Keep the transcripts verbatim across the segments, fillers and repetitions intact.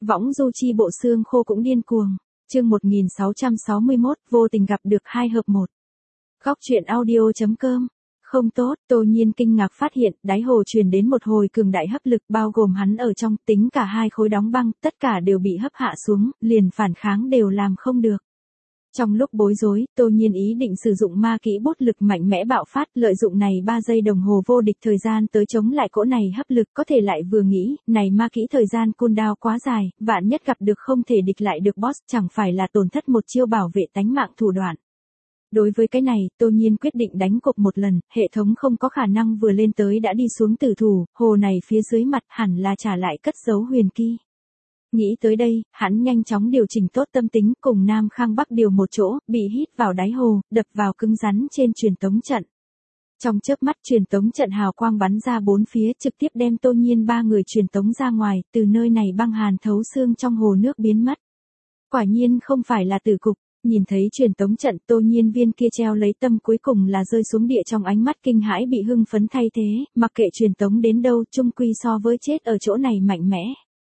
Võng du chi bộ xương khô cũng điên cuồng. Chương một nghìn sáu trăm sáu mươi mốt, vô tình gặp được hai hợp một. Góc truyện audio chấm com. Không tốt, Tô Nhiên kinh ngạc phát hiện, đáy hồ truyền đến một hồi cường đại hấp lực bao gồm hắn ở trong, tính cả hai khối đóng băng, tất cả đều bị hấp hạ xuống, liền phản kháng đều làm không được. Trong lúc bối rối, Tô Nhiên ý định sử dụng ma kỹ bút lực mạnh mẽ bạo phát, lợi dụng này ba giây đồng hồ vô địch thời gian tới chống lại cỗ này hấp lực, có thể lại vừa nghĩ, này ma kỹ thời gian cooldown quá dài, vạn nhất gặp được không thể địch lại được boss, chẳng phải là tổn thất một chiêu bảo vệ tánh mạng thủ đoạn. Đối với cái này, Tô Nhiên quyết định đánh cược một lần, hệ thống không có khả năng vừa lên tới đã đi xuống tử thủ, hồ này phía dưới mặt hẳn là trả lại cất giấu huyền ki. Nghĩ tới đây, hắn nhanh chóng điều chỉnh tốt tâm tính, cùng Nam Khang Bắc điều một chỗ, bị hít vào đáy hồ, đập vào cứng rắn trên truyền tống trận. Trong chớp mắt truyền tống trận hào quang bắn ra bốn phía, trực tiếp đem Tô Nhiên ba người truyền tống ra ngoài, từ nơi này băng hàn thấu xương trong hồ nước biến mất. Quả nhiên không phải là tử cục. Nhìn thấy truyền tống trận, Tô Nhiên viên kia treo lấy tâm cuối cùng là rơi xuống địa, trong ánh mắt kinh hãi bị hưng phấn thay thế, mặc kệ truyền tống đến đâu, chung quy so với chết ở chỗ này mạnh mẽ.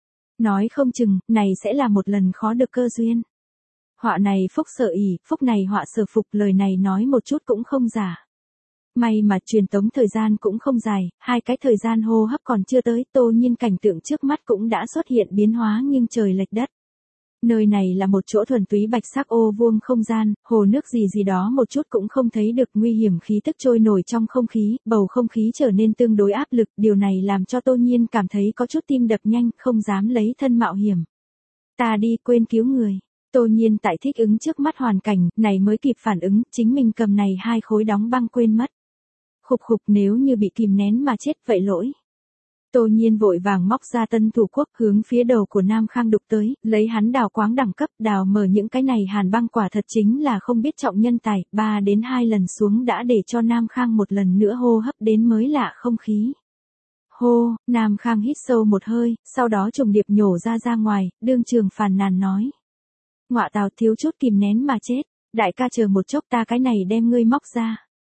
Nói không chừng, này sẽ là một lần khó được cơ duyên. Họa này phúc sợ ỉ, phúc này họa sở phục, lời này nói một chút cũng không giả. May mà truyền tống thời gian cũng không dài, hai cái thời gian hô hấp còn chưa tới, Tô Nhiên cảnh tượng trước mắt cũng đã xuất hiện biến hóa nghiêng trời lệch đất. Nơi này là một chỗ thuần túy bạch sắc ô vuông không gian, hồ nước gì gì đó một chút cũng không thấy được, nguy hiểm khí tức trôi nổi trong không khí, bầu không khí trở nên tương đối áp lực, điều này làm cho Tô Nhiên cảm thấy có chút tim đập nhanh, không dám lấy thân mạo hiểm. Ta đi, quên cứu người. Tô Nhiên tại thích ứng trước mắt hoàn cảnh, này mới kịp phản ứng, chính mình cầm này hai khối đóng băng quên mất. Khục khục, nếu như bị kìm nén mà chết vậy lỗi. Tô Nhiên vội vàng móc ra tân thủ quốc hướng phía đầu của Nam Khang đục tới, lấy hắn đào quáng đẳng cấp, đào mở những cái này hàn băng quả thật chính là không biết trọng nhân tài, ba đến hai lần xuống đã để cho Nam Khang một lần nữa hô hấp đến mới lạ không khí. Hô, Nam Khang hít sâu một hơi, sau đó trùng điệp nhổ ra ra ngoài, đương trường phàn nàn nói. Ngọa tào, thiếu chút kìm nén mà chết, đại ca chờ một chốc, ta cái này đem ngươi móc ra.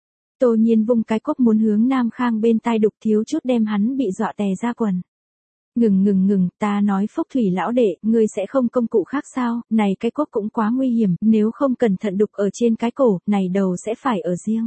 Tô Nhiên vung cái cốc muốn hướng Nam Khang bên tai đục, thiếu chút đem hắn bị dọa tè ra quần. Ngừng ngừng ngừng, ta nói Phúc Thủy lão đệ, ngươi sẽ không công cụ khác sao, này cái cốc cũng quá nguy hiểm, nếu không cẩn thận đục ở trên cái cổ, này đầu sẽ phải ở riêng.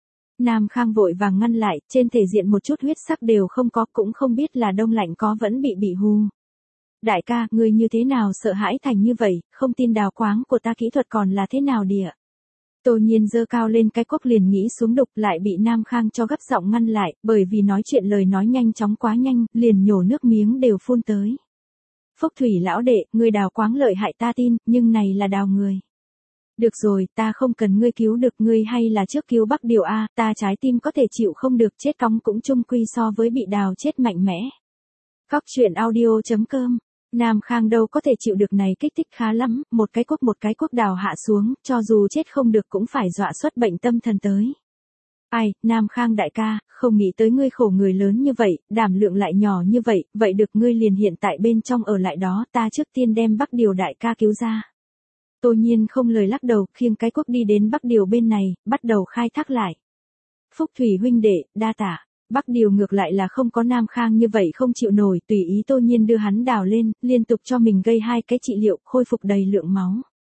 Nam Khang vội vàng ngăn lại, trên thể diện một chút huyết sắc đều không có, cũng không biết là đông lạnh có vẫn bị bị hù. Đại ca, ngươi như thế nào sợ hãi thành như vậy, không tin đào quáng của ta kỹ thuật còn là thế nào địa. Tô Nhiên giơ cao lên cái cốc liền nghĩ xuống đục, lại bị Nam Khang cho gấp giọng ngăn lại, bởi vì nói chuyện lời nói nhanh chóng quá nhanh, liền nhổ nước miếng đều phun tới. Phúc Thủy lão đệ, ngươi đào quáng lợi hại ta tin, nhưng này là đào người. Được rồi, ta không cần ngươi cứu được, ngươi hay là trước cứu Bắc Điều a, ta trái tim có thể chịu không được, chết cóng cũng chung quy so với bị đào chết mạnh mẽ. Góc truyện audio chấm com. Nam Khang đâu có thể chịu được này kích thích khá lắm, một cái cuốc một cái cuốc đào hạ xuống, cho dù chết không được cũng phải dọa xuất bệnh tâm thần tới. Ai, Nam Khang đại ca, không nghĩ tới ngươi khổ người lớn như vậy, đảm lượng lại nhỏ như vậy, vậy được ngươi liền hiện tại bên trong ở lại đó, ta trước tiên đem Bắc Điều đại ca cứu ra. Tô Nhiên không lời lắc đầu, khiêng cái cuốc đi đến Bắc Điều bên này, bắt đầu khai thác lại. Phúc Thủy huynh đệ, đa tạ. Bắc Điều ngược lại là không có Nam Khang như vậy không chịu nổi, tùy ý Tô Nhiên đưa hắn đào lên, liên tục cho mình gây hai cái trị liệu, khôi phục đầy lượng máu.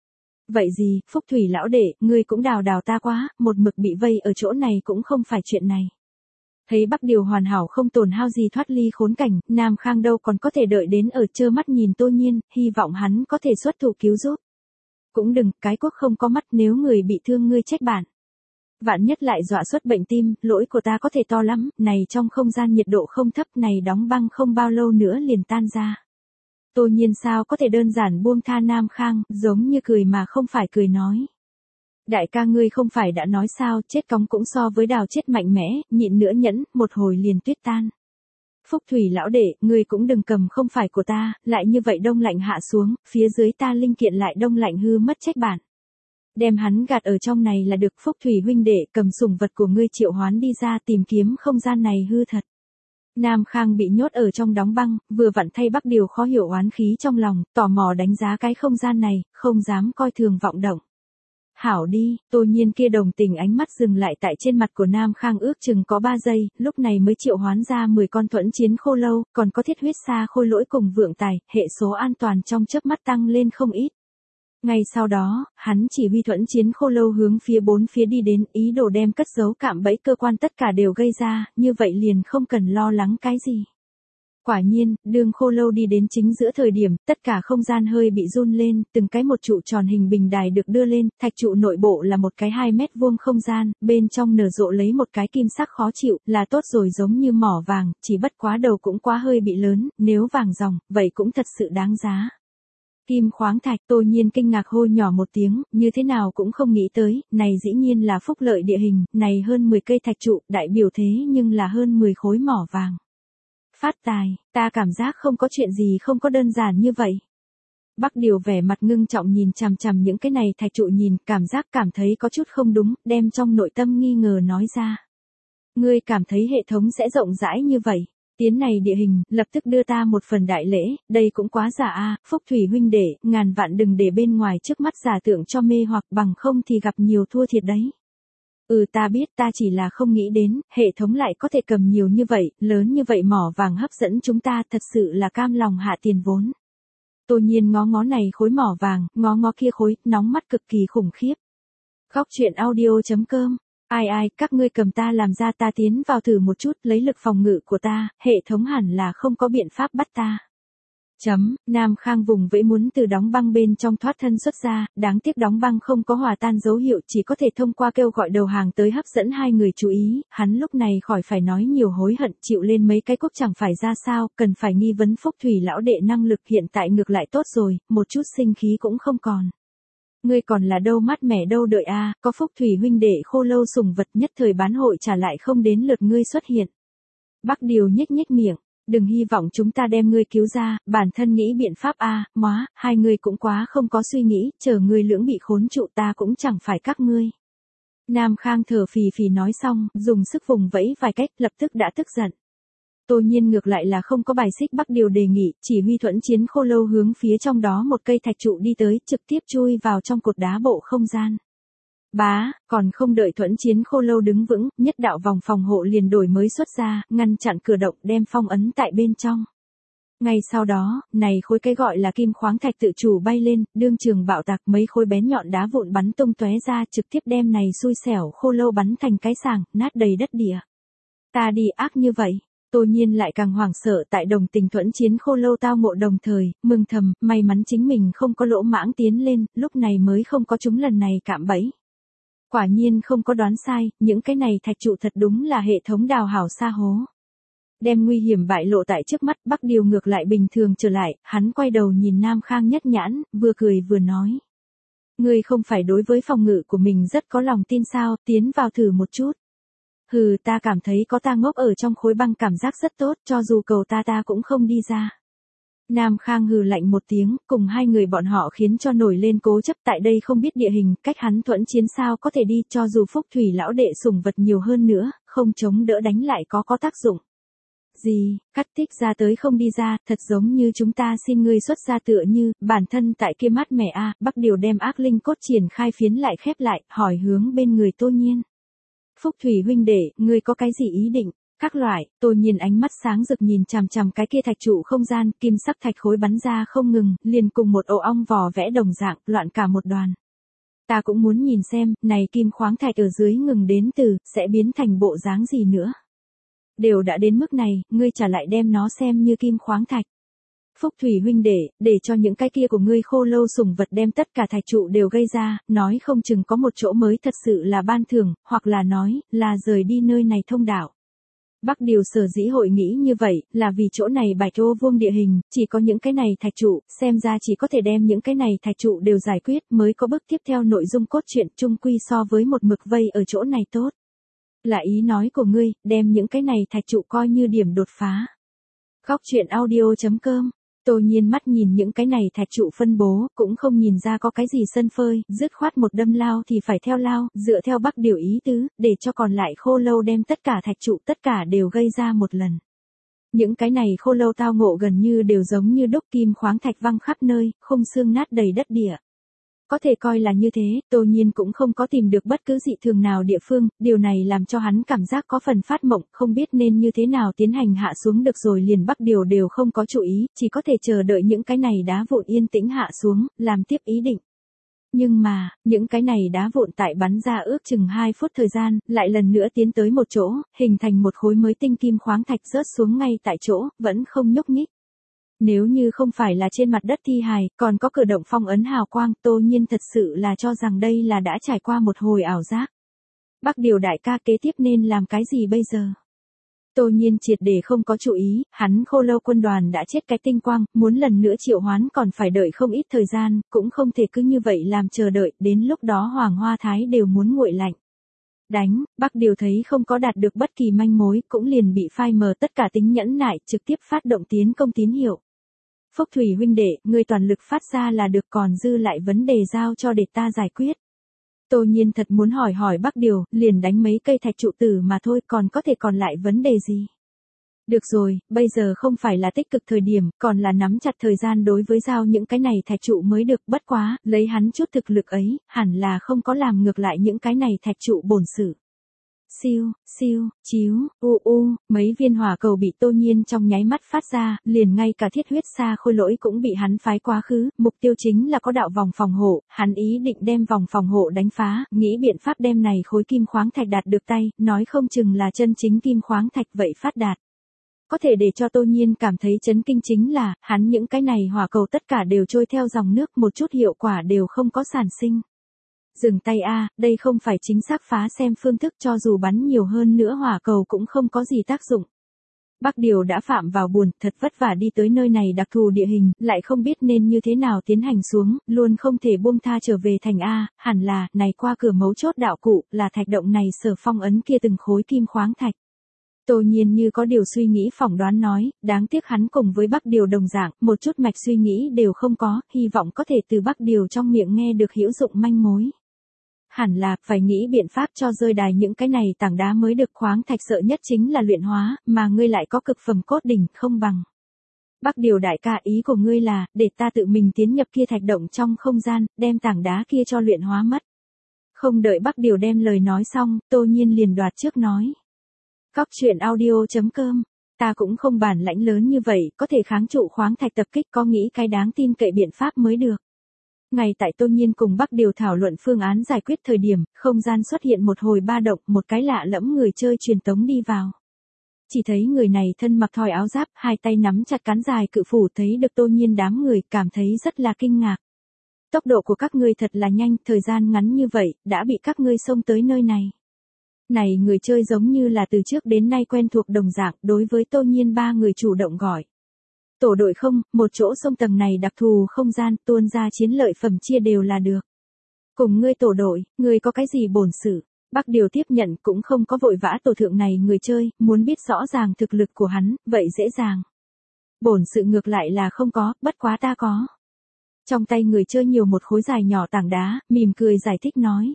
Vậy gì, Phúc Thủy lão đệ, ngươi cũng đào đào ta quá, một mực bị vây ở chỗ này cũng không phải chuyện này. Thấy Bắc Điều hoàn hảo không tổn hao gì thoát ly khốn cảnh, Nam Khang đâu còn có thể đợi đến ở trơ mắt nhìn Tô Nhiên, hy vọng hắn có thể xuất thủ cứu giúp. Cũng đừng, cái quốc không có mắt, nếu người bị thương ngươi trách bản. Vạn nhất lại dọa xuất bệnh tim, lỗi của ta có thể to lắm, này trong không gian nhiệt độ không thấp này đóng băng không bao lâu nữa liền tan ra. Tô Nhiên sao có thể đơn giản buông tha Nam Khang, giống như cười mà không phải cười nói. Đại ca ngươi không phải đã nói sao, chết cóng cũng so với đào chết mạnh mẽ, nhịn nữa nhẫn, một hồi liền tuyết tan. Phúc Thủy lão đệ, ngươi cũng đừng cầm không phải của ta, lại như vậy đông lạnh hạ xuống, phía dưới ta linh kiện lại đông lạnh hư mất trách bản. Đem hắn gạt ở trong này là được. Phúc Thủy huynh đệ, cầm sủng vật của ngươi triệu hoán đi ra tìm kiếm không gian này hư thật. Nam Khang bị nhốt ở trong đóng băng, vừa vặn thay Bắc Điều khó hiểu oán khí trong lòng, tò mò đánh giá cái không gian này, không dám coi thường vọng động. Hảo đi, Tô Nhiên kia đồng tình ánh mắt dừng lại tại trên mặt của Nam Khang ước chừng có ba giây, lúc này mới triệu hoán ra mười con thuẫn chiến khô lâu, còn có thiết huyết sa khôi lỗi cùng vượng tài, hệ số an toàn trong chớp mắt tăng lên không ít. Ngay sau đó, hắn chỉ huy thuẫn chiến khô lâu hướng phía bốn phía đi đến, ý đồ đem cất giấu cạm bẫy cơ quan tất cả đều gây ra, như vậy liền không cần lo lắng cái gì. Quả nhiên, đường khô lâu đi đến chính giữa thời điểm, tất cả không gian hơi bị run lên, từng cái một trụ tròn hình bình đài được đưa lên, thạch trụ nội bộ là một cái hai mét vuông không gian, bên trong nở rộ lấy một cái kim sắc khó chịu, là tốt rồi giống như mỏ vàng, chỉ bất quá đầu cũng quá hơi bị lớn, nếu vàng ròng, vậy cũng thật sự đáng giá. Kim khoáng thạch, Tô Nhiên kinh ngạc hô nhỏ một tiếng, như thế nào cũng không nghĩ tới, này dĩ nhiên là phúc lợi địa hình, này hơn mười cây thạch trụ, đại biểu thế nhưng là hơn mười khối mỏ vàng. Phát tài, ta cảm giác không có chuyện gì không có đơn giản như vậy. Bắc Điều vẻ mặt ngưng trọng nhìn chằm chằm những cái này thạch trụ nhìn, cảm giác cảm thấy có chút không đúng, đem trong nội tâm nghi ngờ nói ra. Ngươi cảm thấy hệ thống sẽ rộng rãi như vậy. Tiến này địa hình, lập tức đưa ta một phần đại lễ, đây cũng quá giả a, Phúc Thủy huynh đệ, ngàn vạn đừng để bên ngoài trước mắt giả tượng cho mê hoặc bằng không thì gặp nhiều thua thiệt đấy. Ừ ta biết ta chỉ là không nghĩ đến, hệ thống lại có thể cầm nhiều như vậy, lớn như vậy mỏ vàng hấp dẫn chúng ta thật sự là cam lòng hạ tiền vốn. Tô Nhiên ngó ngó này khối mỏ vàng, ngó ngó kia khối, nóng mắt cực kỳ khủng khiếp. Góc truyện audio.com Ai ai, các ngươi cầm ta làm ra ta tiến vào thử một chút, lấy lực phòng ngự của ta, hệ thống hẳn là không có biện pháp bắt ta. Chấm, Nam Khang vùng vẫy muốn từ đóng băng bên trong thoát thân xuất ra, đáng tiếc đóng băng không có hòa tan dấu hiệu, chỉ có thể thông qua kêu gọi đầu hàng tới hấp dẫn hai người chú ý, hắn lúc này khỏi phải nói nhiều hối hận, chịu lên mấy cái quốc chẳng phải ra sao, cần phải nghi vấn Phúc Thủy lão đệ năng lực hiện tại ngược lại tốt rồi, một chút sinh khí cũng không còn. Ngươi còn là đâu mát mẻ đâu đợi a, có Phúc Thủy huynh đệ khô lâu sủng vật nhất thời bán hội trả lại không đến lượt ngươi xuất hiện. Bắc Điều nhếch nhếch miệng, đừng hy vọng chúng ta đem ngươi cứu ra, bản thân nghĩ biện pháp a, à, móa, hai ngươi cũng quá không có suy nghĩ, chờ ngươi lưỡng bị khốn trụ ta cũng chẳng phải các ngươi. Nam Khang thở phì phì nói xong, dùng sức vùng vẫy vài cách, lập tức đã tức giận. Tô Nhiên ngược lại là không có bài xích Bắc Điều đề nghị, chỉ huy thuẫn chiến khô lâu hướng phía trong đó một cây thạch trụ đi tới, trực tiếp chui vào trong cột đá bộ không gian. Bá, còn không đợi thuẫn chiến khô lâu đứng vững, nhất đạo vòng phòng hộ liền đổi mới xuất ra, ngăn chặn cửa động đem phong ấn tại bên trong. Ngay sau đó, này khối cái gọi là kim khoáng thạch tự chủ bay lên, đương trường bạo tạc mấy khối bén nhọn đá vụn bắn tung tóe ra trực tiếp đem này xui xẻo khô lâu bắn thành cái sàng, nát đầy đất địa. Ta đi ác như vậy. Tô Nhiên lại càng hoảng sợ tại đồng tình thuẫn chiến khô lâu tao ngộ đồng thời, mừng thầm, may mắn chính mình không có lỗ mãng tiến lên, lúc này mới không có chúng lần này cạm bẫy. Quả nhiên không có đoán sai, những cái này thạch trụ thật đúng là hệ thống đào hảo sa hố. Đem nguy hiểm bại lộ tại trước mắt, Bắc Điều ngược lại bình thường trở lại, hắn quay đầu nhìn Nam Khang nhất nhãn, vừa cười vừa nói. Ngươi không phải đối với phòng ngự của mình rất có lòng tin sao, tiến vào thử một chút. Hừ, ta cảm thấy có ta ngốc ở trong khối băng cảm giác rất tốt, cho dù cầu ta ta cũng không đi ra. Nam Khang hừ lạnh một tiếng, cùng hai người bọn họ khiến cho nổi lên cố chấp tại đây không biết địa hình, cách hắn thuẫn chiến sao có thể đi, cho dù Phúc Thủy lão đệ sủng vật nhiều hơn nữa, không chống đỡ đánh lại có có tác dụng. Gì, cắt tích ra tới không đi ra, thật giống như chúng ta xin ngươi xuất ra tựa như, bản thân tại kia mát mẻ a, Bắc Điều đem ác linh cốt triển khai phiến lại khép lại, hỏi hướng bên người Tô Nhiên. Phúc Thủy huynh đệ, ngươi có cái gì ý định? Các loại, Tô Nhiên ánh mắt sáng rực nhìn chằm chằm cái kia thạch trụ không gian, kim sắc thạch khối bắn ra không ngừng, liền cùng một ổ ong vò vẽ đồng dạng, loạn cả một đoàn. Ta cũng muốn nhìn xem, này kim khoáng thạch ở dưới ngừng đến từ, sẽ biến thành bộ dáng gì nữa. Đều đã đến mức này, ngươi trả lại đem nó xem như kim khoáng thạch. Phúc Thủy huynh đệ, để cho những cái kia của ngươi khô lâu sủng vật đem tất cả thạch trụ đều gây ra, nói không chừng có một chỗ mới thật sự là ban thưởng, hoặc là nói, là rời đi nơi này thông đạo. Bắc Điều sở dĩ hội nghĩ như vậy, là vì chỗ này bạch ô vuông địa hình, chỉ có những cái này thạch trụ, xem ra chỉ có thể đem những cái này thạch trụ đều giải quyết mới có bước tiếp theo nội dung cốt truyện chung quy so với một mực vây ở chỗ này tốt. Là ý nói của ngươi, đem những cái này thạch trụ coi như điểm đột phá. Góc truyện audio.com Tô Nhiên mắt nhìn những cái này thạch trụ phân bố, cũng không nhìn ra có cái gì sân phơi, dứt khoát một đâm lao thì phải theo lao, dựa theo Bắc Điều ý tứ, để cho còn lại khô lâu đem tất cả thạch trụ tất cả đều gây ra một lần. Những cái này khô lâu tao ngộ gần như đều giống như đúc kim khoáng thạch văng khắp nơi, khung xương nát đầy đất địa. Có thể coi là như thế, Tô Nhiên cũng không có tìm được bất cứ dị thường nào địa phương, điều này làm cho hắn cảm giác có phần phát mộng, không biết nên như thế nào tiến hành hạ xuống được rồi liền Bắc Điều đều không có chú ý, chỉ có thể chờ đợi những cái này đá vụn yên tĩnh hạ xuống, làm tiếp ý định. Nhưng mà, những cái này đá vụn tại bắn ra ước chừng hai phút thời gian, lại lần nữa tiến tới một chỗ, hình thành một khối mới tinh kim khoáng thạch rớt xuống ngay tại chỗ, vẫn không nhúc nhích. Nếu như không phải là trên mặt đất thi hài, còn có cử động phong ấn hào quang, Tô Nhiên thật sự là cho rằng đây là đã trải qua một hồi ảo giác. Bắc Điều đại ca kế tiếp nên làm cái gì bây giờ? Tô Nhiên triệt để không có chú ý, hắn Khô Lâu quân đoàn đã chết cái tinh quang, muốn lần nữa triệu hoán còn phải đợi không ít thời gian, cũng không thể cứ như vậy làm chờ đợi, đến lúc đó Hoàng Hoa Thái đều muốn nguội lạnh. Đánh, Bắc Điều thấy không có đạt được bất kỳ manh mối, cũng liền bị phai mờ tất cả tính nhẫn nại, trực tiếp phát động tiến công tín hiệu. Phúc Thủy huynh đệ, ngươi toàn lực phát ra là được, còn dư lại vấn đề giao cho để ta giải quyết. Tô Nhiên thật muốn hỏi hỏi Bắc Điều, liền đánh mấy cây thạch trụ tử mà thôi, còn có thể còn lại vấn đề gì? Được rồi, bây giờ không phải là tích cực thời điểm, còn là nắm chặt thời gian đối với giao những cái này thạch trụ mới được, bất quá, lấy hắn chút thực lực ấy, hẳn là không có làm ngược lại những cái này thạch trụ bổn sự. Siêu, siêu, chiếu, u u, mấy viên hỏa cầu bị Tô Nhiên trong nháy mắt phát ra, liền ngay cả thiết huyết sa khôi lỗi cũng bị hắn phái quá khứ, mục tiêu chính là có đạo vòng phòng hộ, hắn ý định đem vòng phòng hộ đánh phá, nghĩ biện pháp đem này khối kim khoáng thạch đạt được tay, nói không chừng là chân chính kim khoáng thạch vậy phát đạt. Có thể để cho Tô Nhiên cảm thấy chấn kinh chính là, hắn những cái này hỏa cầu tất cả đều trôi theo dòng nước, một chút hiệu quả đều không có sản sinh. Dừng tay a, đây không phải chính xác phá xem phương thức, cho dù bắn nhiều hơn nữa hỏa cầu cũng không có gì tác dụng. Bắc Điều đã phạm vào buồn, thật vất vả đi tới nơi này đặc thù địa hình, lại không biết nên như thế nào tiến hành xuống, luôn không thể buông tha trở về thành A, hẳn là, này qua cửa mấu chốt đạo cụ, là thạch động này sở phong ấn kia từng khối kim khoáng thạch. Tô Nhiên như có điều suy nghĩ phỏng đoán nói, đáng tiếc hắn cùng với Bắc Điều đồng dạng, một chút mạch suy nghĩ đều không có, hy vọng có thể từ Bắc Điều trong miệng nghe được hữu dụng manh mối. Hẳn là, phải nghĩ biện pháp cho rơi đài những cái này tảng đá mới được, khoáng thạch sợ nhất chính là luyện hóa, mà ngươi lại có cực phẩm cốt đỉnh, không bằng. Bắc Điều đại ca, ý của ngươi là, để ta tự mình tiến nhập kia thạch động trong không gian, đem tảng đá kia cho luyện hóa mất. Không đợi Bắc Điều đem lời nói xong, Tô Nhiên liền đoạt trước nói. Cóc truyện audio chấm com, ta cũng không bản lãnh lớn như vậy, có thể kháng trụ khoáng thạch tập kích, có nghĩ cái đáng tin cậy biện pháp mới được. Ngay tại Tô Nhiên cùng Bắc Điều thảo luận phương án giải quyết thời điểm, không gian xuất hiện một hồi ba động, một cái lạ lẫm người chơi truyền tống đi vào. Chỉ thấy người này thân mặc thoi áo giáp, hai tay nắm chặt cán dài cự phủ, thấy được Tô Nhiên đám người, cảm thấy rất là kinh ngạc. Tốc độ của các ngươi thật là nhanh, thời gian ngắn như vậy, đã bị các ngươi xông tới nơi này. Này người chơi giống như là từ trước đến nay quen thuộc đồng dạng, đối với Tô Nhiên ba người chủ động gọi. Tổ đội không, một chỗ sông tầng này đặc thù không gian, tuôn ra chiến lợi phẩm chia đều là được. Cùng ngươi tổ đội, ngươi có cái gì bổn sự? Bắc Điều tiếp nhận cũng không có vội vã tổ thượng này người chơi, muốn biết rõ ràng thực lực của hắn, vậy dễ dàng. Bổn sự ngược lại là không có, bất quá ta có. Trong tay người chơi nhiều một khối dài nhỏ tảng đá, mỉm cười giải thích nói.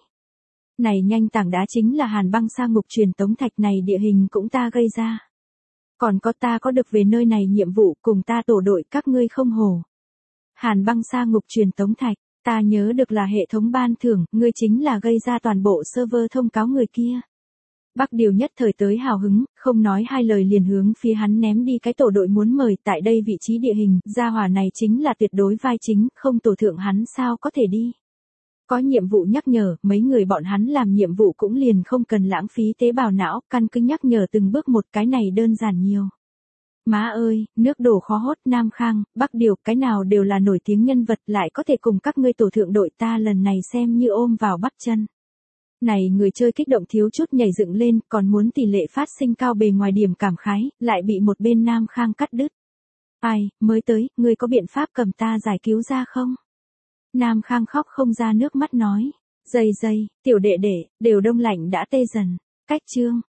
Này nhanh, tảng đá chính là Hàn Băng Sa Ngục truyền tống thạch, này địa hình cũng ta gây ra. Còn có ta có được về nơi này nhiệm vụ, cùng ta tổ đội, các ngươi không hổ. Hàn Băng Sa Ngục truyền tống thạch, ta nhớ được là hệ thống ban thưởng, ngươi chính là gây ra toàn bộ server thông cáo người kia. Bắc Điều nhất thời tới hào hứng, không nói hai lời liền hướng phía hắn ném đi cái tổ đội muốn mời, tại đây vị trí địa hình, gia hỏa này chính là tuyệt đối vai chính, không tổ thượng hắn sao có thể đi. Có nhiệm vụ nhắc nhở, mấy người bọn hắn làm nhiệm vụ cũng liền không cần lãng phí tế bào não, căn cứ nhắc nhở từng bước một, cái này đơn giản nhiều. Má ơi, nước đổ khó hốt, Nam Khang, Bắc Điều, cái nào đều là nổi tiếng nhân vật, lại có thể cùng các ngươi tổ thượng đội, ta lần này xem như ôm vào bắp chân. Này người chơi kích động thiếu chút nhảy dựng lên, còn muốn tỷ lệ phát sinh cao bề ngoài điểm cảm khái, lại bị một bên Nam Khang cắt đứt. Ai, mới tới, ngươi có biện pháp cầm ta giải cứu ra không? Nam Khang khóc không ra nước mắt nói. Dây dây, tiểu đệ đệ, đều đông lạnh đã tê dần. Cách chương.